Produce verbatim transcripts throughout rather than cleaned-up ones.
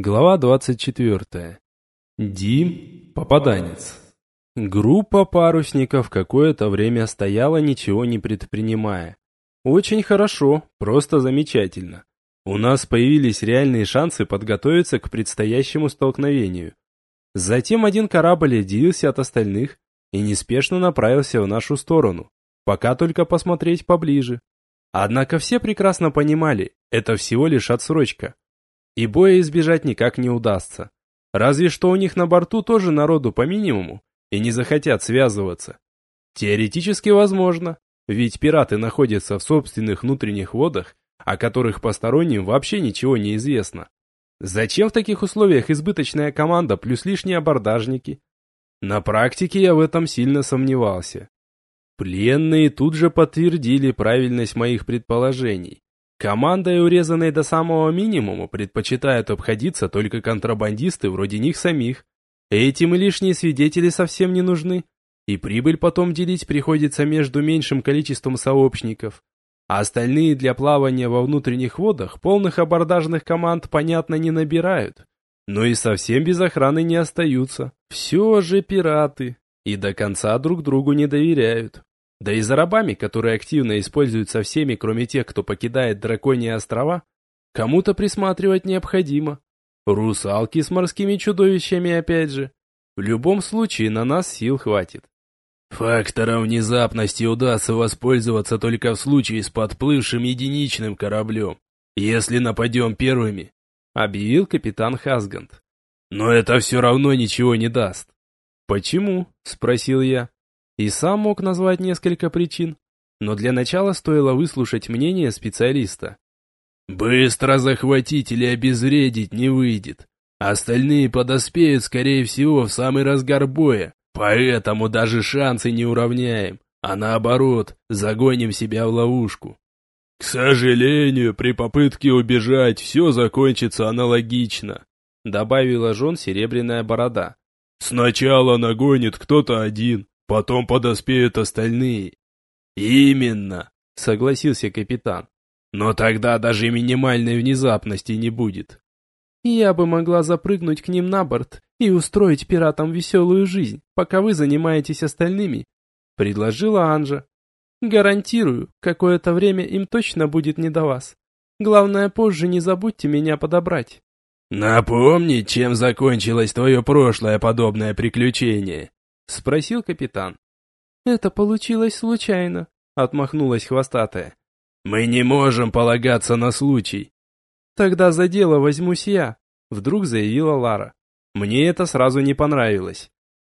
Глава двадцать четвертая. Дим, попаданец. Группа парусников какое-то время стояла, ничего не предпринимая. Очень хорошо, просто замечательно. У нас появились реальные шансы подготовиться к предстоящему столкновению. Затем один корабль отделился от остальных и неспешно направился в нашу сторону, пока только посмотреть поближе. Однако все прекрасно понимали, это всего лишь отсрочка. И боя избежать никак не удастся. Разве что у них на борту тоже народу по минимуму, и не захотят связываться. Теоретически возможно, ведь пираты находятся в собственных внутренних водах, о которых посторонним вообще ничего не известно. Зачем в таких условиях избыточная команда плюс лишние абордажники? На практике я в этом сильно сомневался. Пленные тут же подтвердили правильность моих предположений. Командой, урезанной до самого минимума, предпочитают обходиться только контрабандисты вроде них самих. Этим и лишние свидетели совсем не нужны. И прибыль потом делить приходится между меньшим количеством сообщников. А остальные для плавания во внутренних водах полных абордажных команд, понятно, не набирают. Но и совсем без охраны не остаются. Все же пираты. И до конца друг другу не доверяют. Да и за рабами, которые активно используются всеми, кроме тех, кто покидает Драконьи острова, кому-то присматривать необходимо. Русалки с морскими чудовищами опять же. В любом случае на нас сил хватит. Фактором внезапности удастся воспользоваться только в случае с подплывшим единичным кораблем, если нападем первыми, объявил капитан Хасгант. Но это все равно ничего не даст. Почему? Спросил я. И сам мог назвать несколько причин, но для начала стоило выслушать мнение специалиста. Быстро захватить или обезвредить не выйдет. Остальные подоспеют, скорее всего, в самый разгар боя, поэтому даже шансы не уравняем, а наоборот, загоним себя в ловушку. К сожалению, при попытке убежать все закончится аналогично, добавила жен Серебряная Борода. Сначала нагонит кто-то один, потом подоспеют остальные. Именно, согласился капитан. Но тогда даже минимальной внезапности не будет. Я бы могла запрыгнуть к ним на борт и устроить пиратам веселую жизнь, пока вы занимаетесь остальными, предложила Анжа. Гарантирую, какое-то время им точно будет не до вас. Главное, позже не забудьте меня подобрать. Напомни, чем закончилось твое прошлое подобное приключение? Спросил капитан. Это получилось случайно, отмахнулась хвостатая. Мы не можем полагаться на случай. Тогда за дело возьмусь я, вдруг заявила Лара. Мне это сразу не понравилось.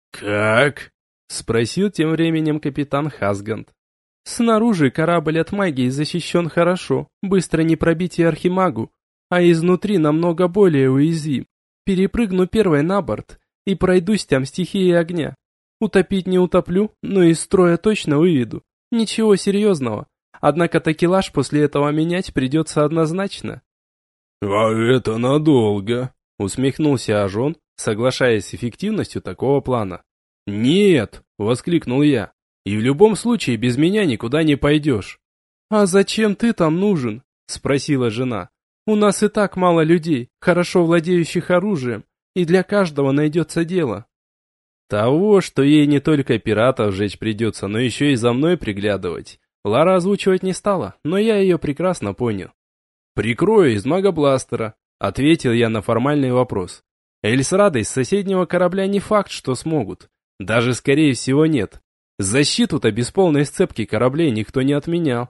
Как? Спросил тем временем капитан Хасгант. Снаружи корабль от магии защищен хорошо, быстро не пробить и архимагу, а изнутри намного более уязвим. Перепрыгну первой на борт и пройдусь там стихией огня. Утопить не утоплю, но из строя точно выведу. Ничего серьезного. Однако такелаж после этого менять придется однозначно. «А это надолго», — усмехнулся Ажон, соглашаясь с эффективностью такого плана. «Нет», — воскликнул я, — «и в любом случае без меня никуда не пойдешь». «А зачем ты там нужен?» — спросила жена. «У нас и так мало людей, хорошо владеющих оружием, и для каждого найдется дело». Того, что ей не только пиратов жечь придется, но еще и за мной приглядывать, Лара озвучивать не стала, но я ее прекрасно понял. «Прикрою из магобластера», — ответил я на формальный вопрос. Эльсрадой с соседнего корабля не факт, что смогут. Даже скорее всего нет. Защиту-то без полной сцепки кораблей никто не отменял.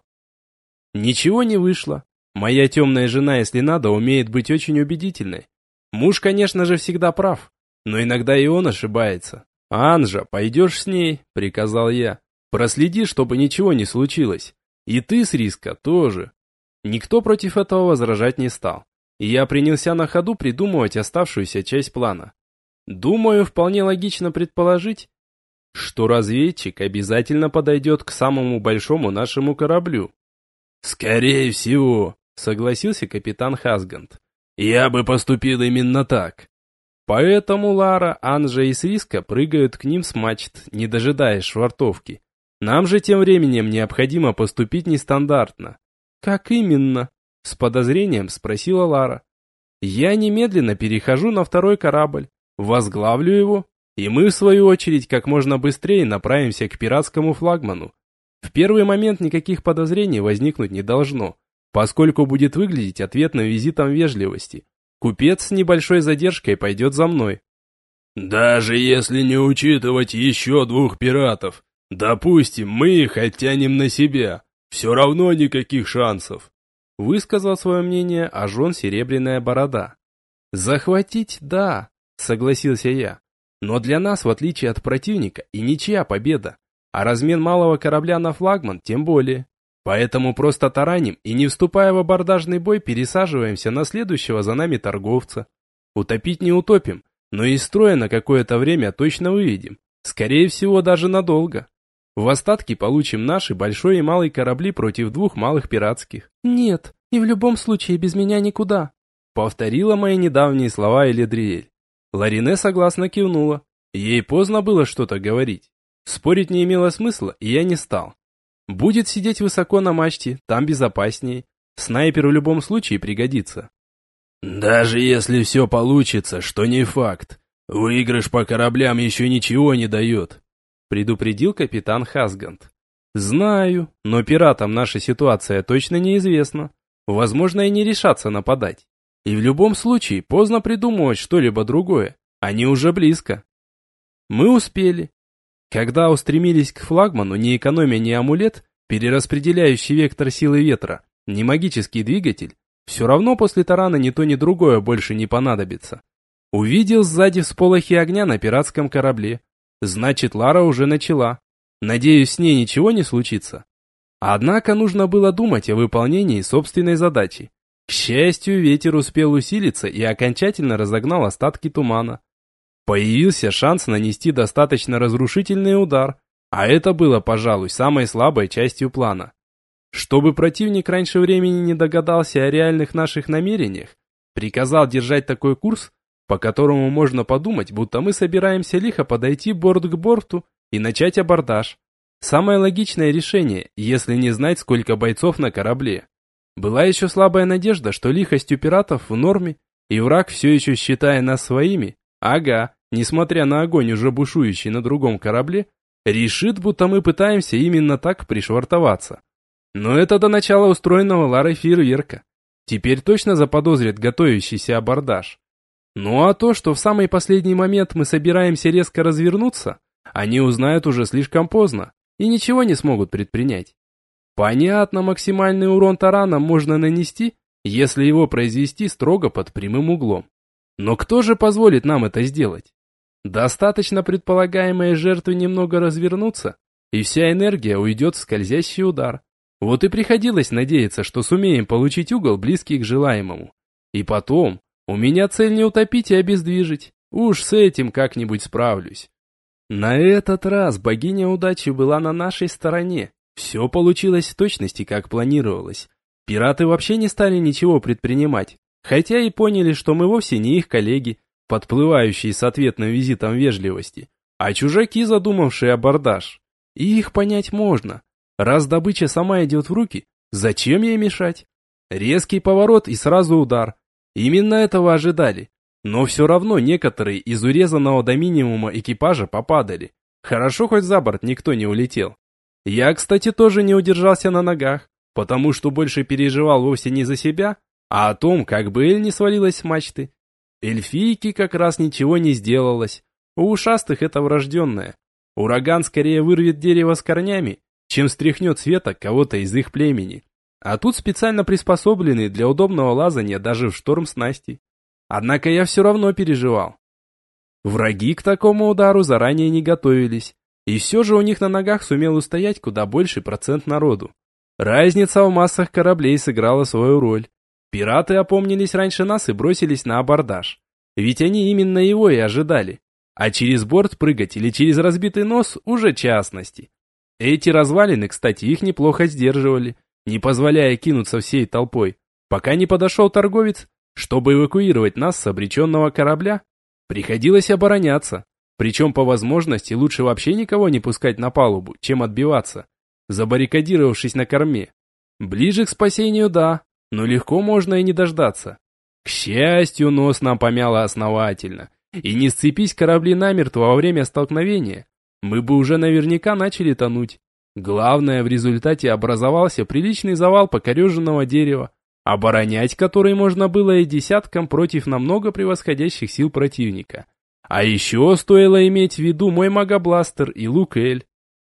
Ничего не вышло. Моя темная жена, если надо, умеет быть очень убедительной. Муж, конечно же, всегда прав, но иногда и он ошибается. «Анжа, пойдешь с ней?» — приказал я. «Проследи, чтобы ничего не случилось. И ты с риска тоже». Никто против этого возражать не стал. И я принялся на ходу придумывать оставшуюся часть плана. Думаю, вполне логично предположить, что разведчик обязательно подойдет к самому большому нашему кораблю. «Скорее всего», — согласился капитан Хасгант. «Я бы поступил именно так». Поэтому Лара, Анжа и Сриска прыгают к ним с мачт, не дожидаясь швартовки. Нам же тем временем необходимо поступить нестандартно. «Как именно?» — с подозрением спросила Лара. Я немедленно перехожу на второй корабль, возглавлю его, и мы, в свою очередь, как можно быстрее направимся к пиратскому флагману. В первый момент никаких подозрений возникнуть не должно, поскольку будет выглядеть ответным визитом вежливости. Купец с небольшой задержкой пойдет за мной. Даже если не учитывать еще двух пиратов, допустим, мы их оттянем на себя, все равно никаких шансов. Высказал свое мнение Ажон Серебряная Борода. Захватить, да, согласился я. Но для нас, в отличие от противника, и ничья победа, а размен малого корабля на флагман тем более. Поэтому просто тараним и, не вступая в абордажный бой, пересаживаемся на следующего за нами торговца. Утопить не утопим, но из строя на какое-то время точно выведем. Скорее всего, даже надолго. В остатки получим наши большой и малый корабли против двух малых пиратских. Нет, и в любом случае без меня никуда. Повторила мои недавние слова Эледриэль. Ларине согласно кивнула. Ей поздно было что-то говорить. Спорить не имело смысла, и я не стал. Будет сидеть высоко на мачте, там безопаснее. Снайпер в любом случае пригодится. Даже если все получится, что не факт. Выигрыш по кораблям еще ничего не дает, предупредил капитан Хасгант. Знаю, но пиратам наша ситуация точно неизвестна. Возможно, и не решатся нападать. И в любом случае поздно придумывать что-либо другое. Они уже близко. Мы успели. Когда устремились к флагману, не экономя ни амулет, перераспределяющий вектор силы ветра, ни магический двигатель, все равно после тарана ни то ни другое больше не понадобится. Увидел сзади всполохи огня на пиратском корабле. Значит, Лара уже начала. Надеюсь, с ней ничего не случится. Однако нужно было думать о выполнении собственной задачи. К счастью, ветер успел усилиться и окончательно разогнал остатки тумана. Появился шанс нанести достаточно разрушительный удар, а это было, пожалуй, самой слабой частью плана. Чтобы противник раньше времени не догадался о реальных наших намерениях, приказал держать такой курс, по которому можно подумать, будто мы собираемся лихо подойти борт к борту и начать абордаж. Самое логичное решение, если не знать, сколько бойцов на корабле. Была еще слабая надежда, что лихость у пиратов в норме, и враг, все еще считая нас своими, ага, несмотря на огонь, уже бушующий на другом корабле, решит, будто мы пытаемся именно так пришвартоваться. Но это до начала устроенного Ларой фейерверка. Теперь точно заподозрит готовящийся абордаж. Ну а то, что в самый последний момент мы собираемся резко развернуться, они узнают уже слишком поздно и ничего не смогут предпринять. Понятно, максимальный урон тараном можно нанести, если его произвести строго под прямым углом. Но кто же позволит нам это сделать? Достаточно предполагаемой жертвы немного развернуться, и вся энергия уйдет в скользящий удар. Вот и приходилось надеяться, что сумеем получить угол, близкий к желаемому. И потом, у меня цель не утопить и обездвижить. Уж с этим как-нибудь справлюсь. На этот раз богиня удачи была на нашей стороне. Все получилось в точности, как планировалось. Пираты вообще не стали ничего предпринимать, хотя и поняли, что мы вовсе не их коллеги, подплывающие с ответным визитом вежливости, а чужаки, задумавшие абордаж. И их понять можно. Раз добыча сама идет в руки, зачем ей мешать? Резкий поворот и сразу удар. Именно этого ожидали. Но все равно некоторые из урезанного до минимума экипажа попадали. Хорошо, хоть за борт никто не улетел. Я, кстати, тоже не удержался на ногах, потому что больше переживал вовсе не за себя, а о том, как бы Эль не свалилась с мачты. Эльфийке как раз ничего не сделалось. У ушастых это врожденное. Ураган скорее вырвет дерево с корнями, чем стряхнет с веток кого-то из их племени. А тут специально приспособленный для удобного лазания даже в шторм снасти. Однако я все равно переживал. Враги к такому удару заранее не готовились, и все же у них на ногах сумел устоять куда больший процент народу. Разница в массах кораблей сыграла свою роль. Пираты опомнились раньше нас и бросились на абордаж. Ведь они именно его и ожидали. А через борт прыгать или через разбитый нос уже частности. Эти развалины, кстати, их неплохо сдерживали, не позволяя кинуться всей толпой, пока не подошел торговец. Чтобы эвакуировать нас с обреченного корабля, приходилось обороняться, причем по возможности лучше вообще никого не пускать на палубу, чем отбиваться, забаррикадировавшись на корме. Ближе к спасению, да, но легко можно и не дождаться. К счастью, нос нам помяло основательно, и не сцепись корабли намертво во время столкновения, мы бы уже наверняка начали тонуть. Главное, в результате образовался приличный завал покореженного дерева, оборонять который можно было и десяткам против намного превосходящих сил противника. А еще стоило иметь в виду мой магобластер и лук Эль.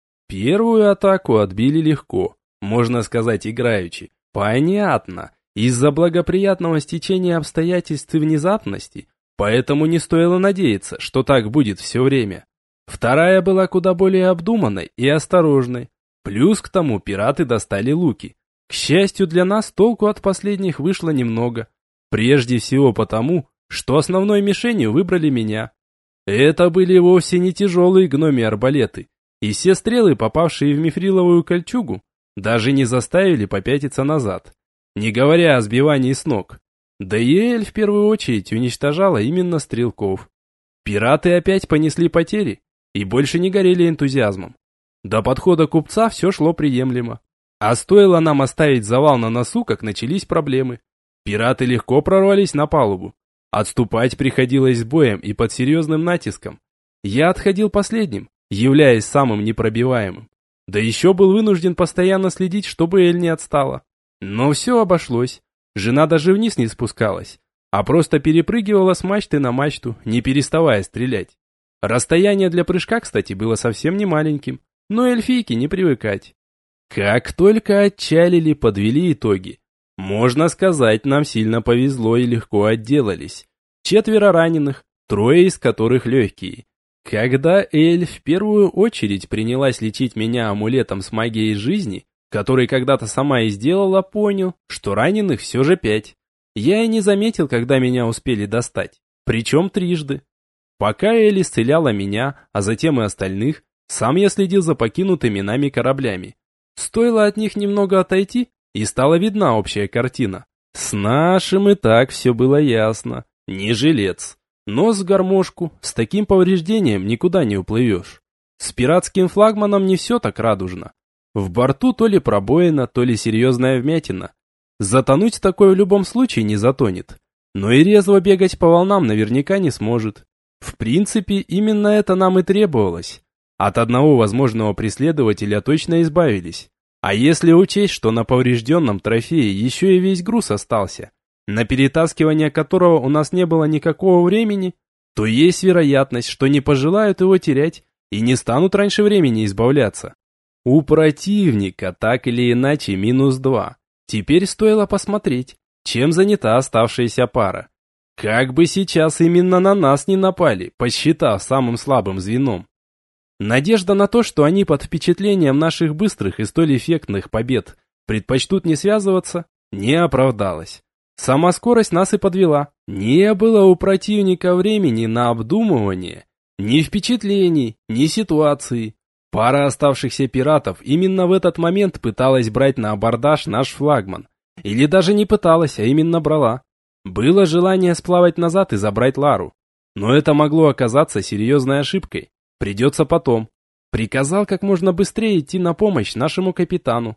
Первую атаку отбили легко, можно сказать играючи. Понятно, из-за благоприятного стечения обстоятельств и внезапности, поэтому не стоило надеяться, что так будет все время. Вторая была куда более обдуманной и осторожной. Плюс к тому пираты достали луки. К счастью для нас, толку от последних вышло немного. Прежде всего потому, что основной мишенью выбрали меня. Это были вовсе не тяжелые гномьи арбалеты, и все стрелы, попавшие в мифриловую кольчугу, даже не заставили попятиться назад, не говоря о сбивании с ног. Да и Эль в первую очередь уничтожала именно стрелков. Пираты опять понесли потери и больше не горели энтузиазмом. До подхода купца все шло приемлемо. А стоило нам оставить завал на носу, как начались проблемы. Пираты легко прорвались на палубу. Отступать приходилось с боем и под серьезным натиском. Я отходил последним, являясь самым непробиваемым. Да еще был вынужден постоянно следить, чтобы Эль не отстала. Но все обошлось. Жена даже вниз не спускалась, а просто перепрыгивала с мачты на мачту, не переставая стрелять. Расстояние для прыжка, кстати, было совсем не маленьким, но эльфийке не привыкать. Как только отчалили, подвели итоги. Можно сказать, нам сильно повезло и легко отделались. Четверо раненых, трое из которых легкие. Когда Эль в первую очередь принялась лечить меня амулетом с магией жизни, который когда-то сама и сделала, понял, что раненых все же пять. Я и не заметил, когда меня успели достать, причем трижды. Пока Эль исцеляла меня, а затем и остальных, сам я следил за покинутыми нами кораблями. Стоило от них немного отойти, и стала видна общая картина. С нашим и так все было ясно. Не жилец. Нос в гармошку, с таким повреждением никуда не уплывешь. С пиратским флагманом не все так радужно. В борту то ли пробоина, то ли серьезная вмятина. Затонуть такое в любом случае не затонет. Но и резво бегать по волнам наверняка не сможет. В принципе, именно это нам и требовалось. От одного возможного преследователя точно избавились. А если учесть, что на поврежденном трофее еще и весь груз остался, на перетаскивание которого у нас не было никакого времени, то есть вероятность, что не пожелают его терять и не станут раньше времени избавляться. У противника так или иначе минус два. Теперь стоило посмотреть, чем занята оставшаяся пара. Как бы сейчас именно на нас не напали, посчитав самым слабым звеном. Надежда на то, что они под впечатлением наших быстрых и столь эффектных побед предпочтут не связываться, не оправдалась. Сама скорость нас и подвела. Не было у противника времени на обдумывание ни впечатлений, ни ситуации. Пара оставшихся пиратов именно в этот момент пыталась брать на абордаж наш флагман. Или даже не пыталась, а именно брала. Было желание сплавать назад и забрать Лару. Но это могло оказаться серьезной ошибкой. Придется потом. Приказал как можно быстрее идти на помощь нашему капитану.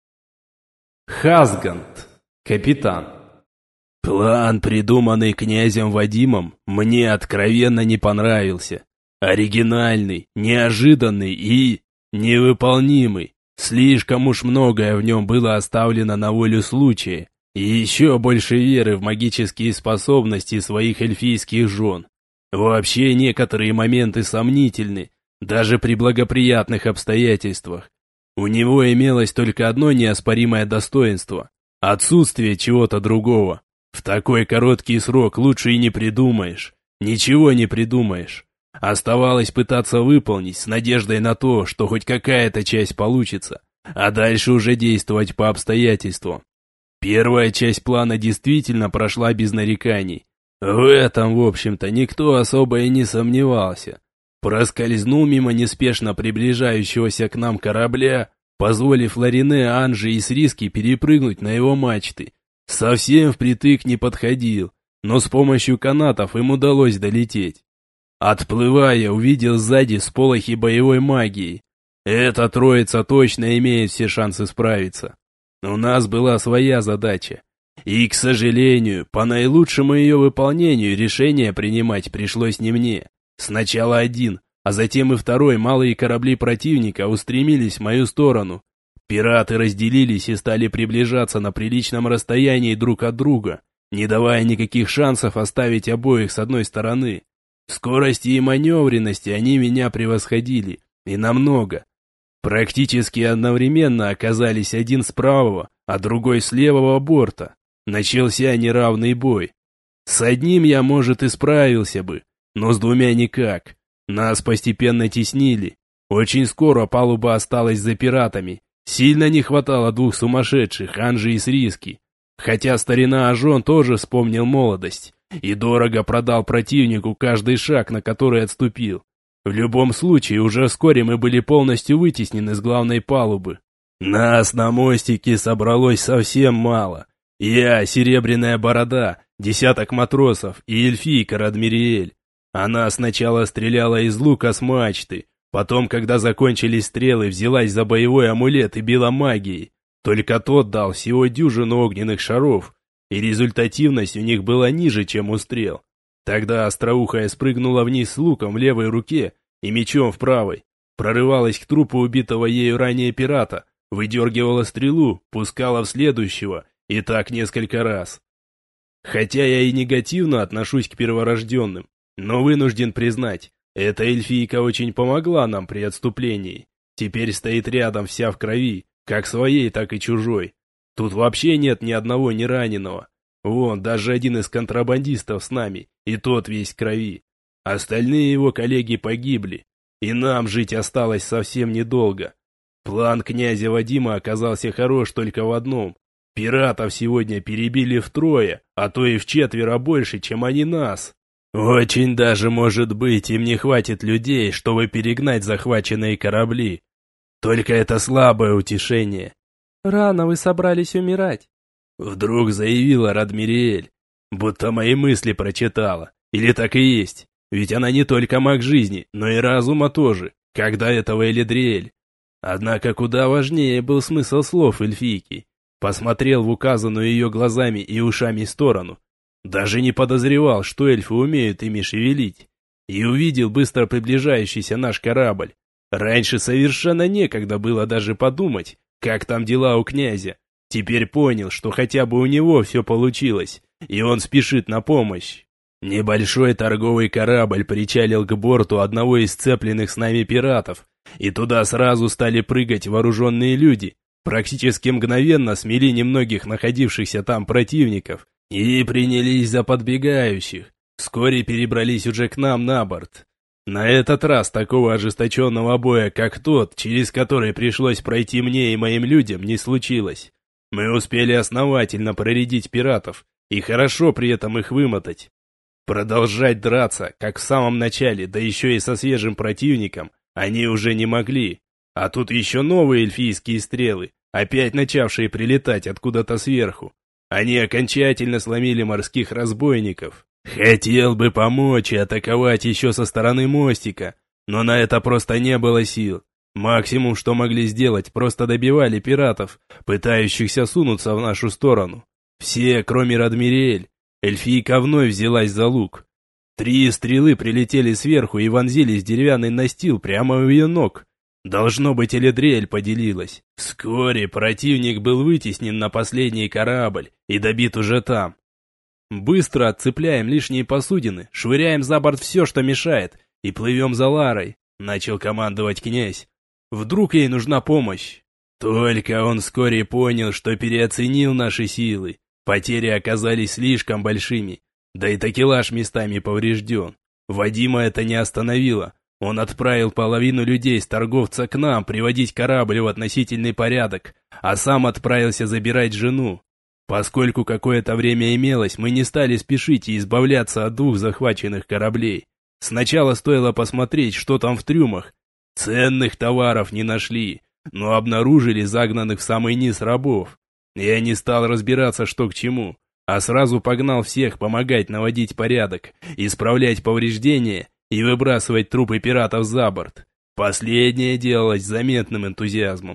Хазгант. Капитан. План, придуманный князем Вадимом, мне откровенно не понравился. Оригинальный, неожиданный и невыполнимый. Слишком уж многое в нем было оставлено на волю случая. И еще больше веры в магические способности своих эльфийских жен. Вообще некоторые моменты сомнительны, даже при благоприятных обстоятельствах. У него имелось только одно неоспоримое достоинство – отсутствие чего-то другого. В такой короткий срок лучше и не придумаешь, ничего не придумаешь. Оставалось пытаться выполнить с надеждой на то, что хоть какая-то часть получится, а дальше уже действовать по обстоятельствам. Первая часть плана действительно прошла без нареканий. В этом, в общем-то, никто особо и не сомневался. Проскользнул мимо неспешно приближающегося к нам корабля, позволив Ларине, Анже и Сриске перепрыгнуть на его мачты. Совсем впритык не подходил, но с помощью канатов им удалось долететь. Отплывая, увидел сзади сполохи боевой магии. Эта троица точно имеет все шансы справиться. У нас была своя задача. И, к сожалению, по наилучшему ее выполнению решение принимать пришлось не мне. Сначала один, а затем и второй малые корабли противника устремились в мою сторону. Пираты разделились и стали приближаться на приличном расстоянии друг от друга, не давая никаких шансов оставить обоих с одной стороны. В скорости и маневренности они меня превосходили, и намного. Практически одновременно оказались один с правого, а другой с левого борта. Начался неравный бой. С одним я, может, и справился бы, но с двумя никак. Нас постепенно теснили. Очень скоро палуба осталась за пиратами. Сильно не хватало двух сумасшедших, Анжи и Сриски. Хотя старина Ажон тоже вспомнил молодость и дорого продал противнику каждый шаг, на который отступил. В любом случае, уже вскоре мы были полностью вытеснены с главной палубы. Нас на мостике собралось совсем мало. Я, Серебряная Борода, десяток матросов и эльфийка Радмириэль. Она сначала стреляла из лука с мачты, потом, когда закончились стрелы, взялась за боевой амулет и била магией. Только тот дал всего дюжину огненных шаров, и результативность у них была ниже, чем у стрел. Тогда остроухая спрыгнула вниз с луком в левой руке и мечом в правой, прорывалась к трупу убитого ею ранее пирата, выдергивала стрелу, пускала в следующего, и так несколько раз. Хотя я и негативно отношусь к перворожденным, но вынужден признать, эта эльфийка очень помогла нам при отступлении. Теперь стоит рядом вся в крови, как своей, так и чужой. Тут вообще нет ни одного не раненого. Вон, даже один из контрабандистов с нами, и тот весь в крови. Остальные его коллеги погибли, и нам жить осталось совсем недолго. План князя Вадима оказался хорош только в одном. Пиратов сегодня перебили втрое, а то и вчетверо больше, чем они нас. Очень даже, может быть, им не хватит людей, чтобы перегнать захваченные корабли. Только это слабое утешение. «Рано вы собрались умирать», — вдруг заявила Радмириэль, будто мои мысли прочитала. Или так и есть, ведь она не только маг жизни, но и разума тоже, как до этого Элидриэль. Однако куда важнее был смысл слов эльфийки. Посмотрел в указанную ее глазами и ушами сторону. Даже не подозревал, что эльфы умеют ими шевелить. И увидел быстро приближающийся наш корабль. Раньше совершенно некогда было даже подумать, как там дела у князя. Теперь понял, что хотя бы у него все получилось, и он спешит на помощь. Небольшой торговый корабль причалил к борту одного из сцепленных с нами пиратов, и туда сразу стали прыгать вооруженные люди. Практически мгновенно смели немногих находившихся там противников и принялись за подбегающих. Вскоре перебрались уже к нам на борт. На этот раз такого ожесточенного боя, как тот, через который пришлось пройти мне и моим людям, не случилось. Мы успели основательно проредить пиратов и хорошо при этом их вымотать. Продолжать драться, как в самом начале, да еще и со свежим противником, они уже не могли. А тут еще новые эльфийские стрелы, опять начавшие прилетать откуда-то сверху. Они окончательно сломили морских разбойников. Хотел бы помочь и атаковать еще со стороны мостика, но на это просто не было сил. Максимум, что могли сделать, просто добивали пиратов, пытающихся сунуться в нашу сторону. Все, кроме Радмириэль. Эльфийка вновь взялась за лук. Три стрелы прилетели сверху и вонзились в деревянный настил прямо у ее ног. Должно быть, Элидриэль поделилась. Вскоре противник был вытеснен на последний корабль и добит уже там. «Быстро отцепляем лишние посудины, швыряем за борт все, что мешает, и плывем за Ларой», — начал командовать князь. «Вдруг ей нужна помощь?» Только он вскоре понял, что переоценил наши силы. Потери оказались слишком большими, да и такелаж местами поврежден. Вадима это не остановило. Он отправил половину людей с торговца к нам приводить корабль в относительный порядок, а сам отправился забирать жену. Поскольку какое-то время имелось, мы не стали спешить и избавляться от двух захваченных кораблей. Сначала стоило посмотреть, что там в трюмах. Ценных товаров не нашли, но обнаружили загнанных в самый низ рабов. Я не стал разбираться, что к чему, а сразу погнал всех помогать наводить порядок, исправлять повреждения и выбрасывать трупы пиратов за борт. Последнее делалось с заметным энтузиазмом.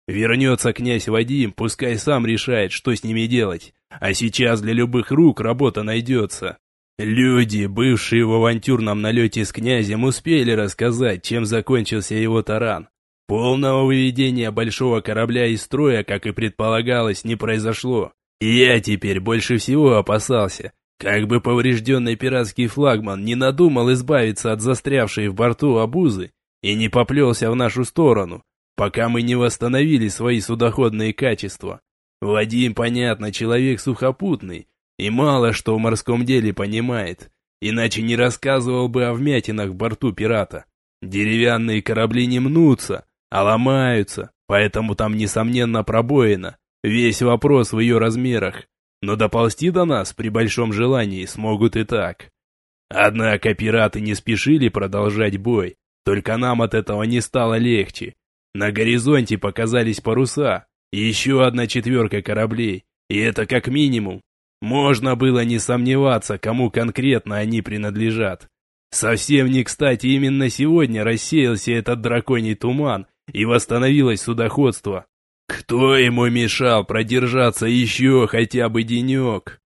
Вернется князь Вадим, пускай сам решает, что с ними делать. А сейчас для любых рук работа найдется. Люди, бывшие в авантюрном налете с князем, успели рассказать, чем закончился его таран. Полного выведения большого корабля из строя, как и предполагалось, не произошло. И я теперь больше всего опасался, как бы поврежденный пиратский флагман не надумал избавиться от застрявшей в борту обузы и не поплелся в нашу сторону, пока мы не восстановили свои судоходные качества. Вадим, понятно, человек сухопутный и мало что в морском деле понимает, иначе не рассказывал бы о вмятинах в борту пирата. Деревянные корабли не мнутся, а ломаются, поэтому там несомненно пробоина. Весь вопрос в ее размерах, но доползти до нас при большом желании смогут и так. Однако пираты не спешили продолжать бой, только нам от этого не стало легче. На горизонте показались паруса, еще одна четверка кораблей, и это как минимум. Можно было не сомневаться, кому конкретно они принадлежат. Совсем не кстати именно сегодня рассеялся этот драконий туман и восстановилось судоходство. Кто ему мешал продержаться еще хотя бы денек?